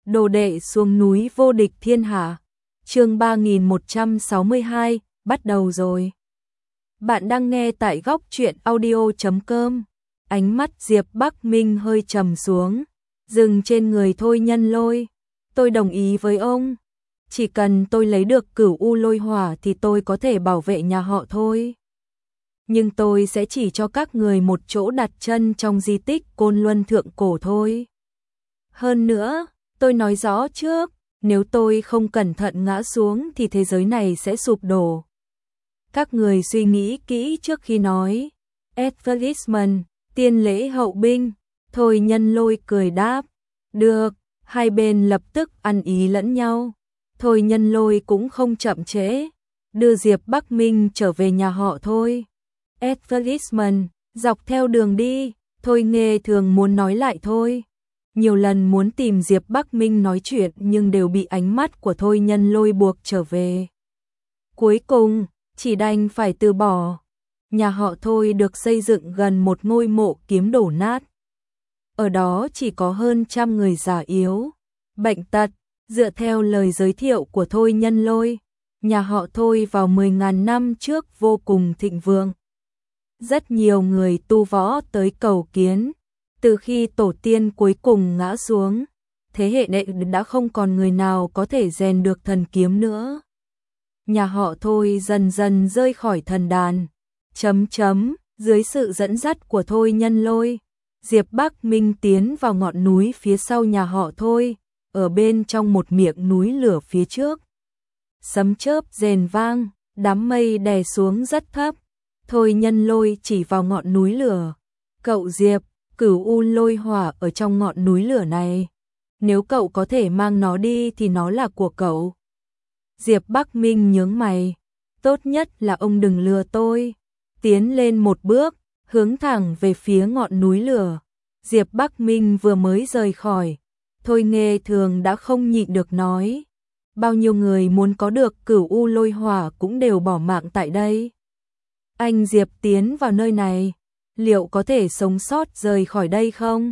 Đồ đệ xuống núi vô địch thiên hạ. Chương 3162, bắt đầu rồi. Bạn đang nghe tại góc truyện audio.com. Ánh mắt Diệp Bắc Minh hơi trầm xuống, dừng trên người Thôi Nhân Lôi. Tôi đồng ý với ông. Chỉ cần tôi lấy được Cửu U Lôi Hỏa thì tôi có thể bảo vệ nhà họ Thôi. Nhưng tôi sẽ chỉ cho các người một chỗ đặt chân trong di tích Côn Luân Thượng Cổ thôi. Hơn nữa, tôi nói rõ trước, nếu tôi không cẩn thận ngã xuống thì thế giới này sẽ sụp đổ. Các người suy nghĩ kỹ trước khi nói. Advertisement, tiên lễ hậu binh. Thôi Nhân Lôi cười đáp. Được, hai bên lập tức ăn ý lẫn nhau. Thôi Nhân Lôi cũng không chậm trễ, đưa Diệp Bắc Minh trở về nhà họ Thôi. Advertisement, dọc theo đường đi, Thôi Nghê thường muốn nói lại thôi. Nhiều lần muốn tìm Diệp Bắc Minh nói chuyện nhưng đều bị ánh mắt của Thôi Nhân Lôi buộc trở về. Cuối cùng, chỉ đành phải từ bỏ. Nhà họ Thôi được xây dựng gần một ngôi mộ kiếm đổ nát. Ở đó chỉ có hơn 100 người già yếu, bệnh tật. Dựa theo lời giới thiệu của Thôi Nhân Lôi, nhà họ Thôi vào 10.000 năm trước vô cùng thịnh vượng. Rất nhiều người tu võ tới cầu kiến. Từ khi tổ tiên cuối cùng ngã xuống, thế hệ đệ đã không còn người nào có thể rèn được thần kiếm nữa. Nhà họ Thôi dần dần rơi khỏi thần đàn. Dưới sự dẫn dắt của Thôi Nhân Lôi, Diệp Bắc Minh tiến vào ngọn núi phía sau nhà họ Thôi, ở bên trong một miệng núi lửa phía trước. Sấm chớp rền vang, đám mây đè xuống rất thấp. Thôi Nhân Lôi chỉ vào ngọn núi lửa. Cậu Diệp, Cửu U Lôi Hỏa ở trong ngọn núi lửa này. Nếu cậu có thể mang nó đi thì nó là của cậu. Diệp Bắc Minh nhướng mày. Tốt nhất là ông đừng lừa tôi. Tiến lên một bước, hướng thẳng về phía ngọn núi lửa. Diệp Bắc Minh vừa mới rời khỏi. Thôi Nghê thường đã không nhịn được nói. Bao nhiêu người muốn có được Cửu U Lôi Hỏa cũng đều bỏ mạng tại đây. Anh Diệp tiến vào nơi này, liệu có thể sống sót rời khỏi đây không?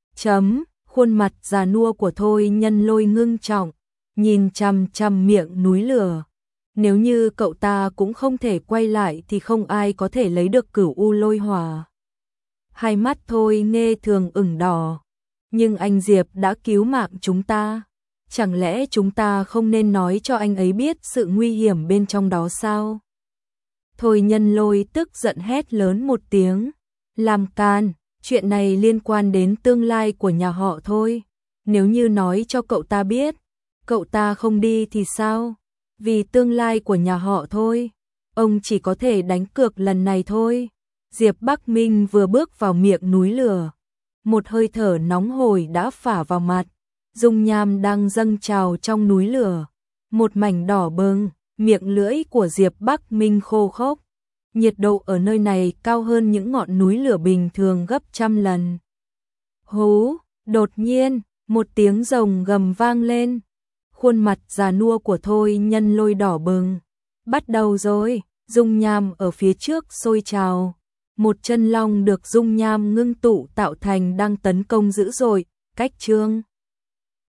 Khuôn mặt già nua của Thôi Nhân Lôi ngưng trọng, nhìn chằm chằm miệng núi lửa. Nếu như cậu ta cũng không thể quay lại thì không ai có thể lấy được Cửu U Lôi Hỏa. Hai mắt Thôi Nghê thường ửng đỏ. Nhưng anh Diệp đã cứu mạng chúng ta. Chẳng lẽ chúng ta không nên nói cho anh ấy biết sự nguy hiểm bên trong đó sao? Thôi Nhân Lôi tức giận hét lớn một tiếng. Làm càn, chuyện này liên quan đến tương lai của nhà họ Thôi. Nếu như nói cho cậu ta biết, cậu ta không đi thì sao? Vì tương lai của nhà họ Thôi, ông chỉ có thể đánh cược lần này thôi. Diệp Bắc Minh vừa bước vào miệng núi lửa. Một hơi thở nóng hổi đã phả vào mặt. Dung nham đang dâng trào trong núi lửa. Một mảnh đỏ bừng, miệng lưỡi của Diệp Bắc Minh khô khốc. Nhiệt độ ở nơi này cao hơn những ngọn núi lửa bình thường gấp 100 lần. Hú, đột nhiên, một tiếng rồng gầm vang lên. Khuôn mặt già nua của Thôi Nhân Lôi đỏ bừng. Bắt đầu rồi, dung nham ở phía trước sôi trào. Một chân long được dung nham ngưng tụ tạo thành đang tấn công dữ dội, cách chương.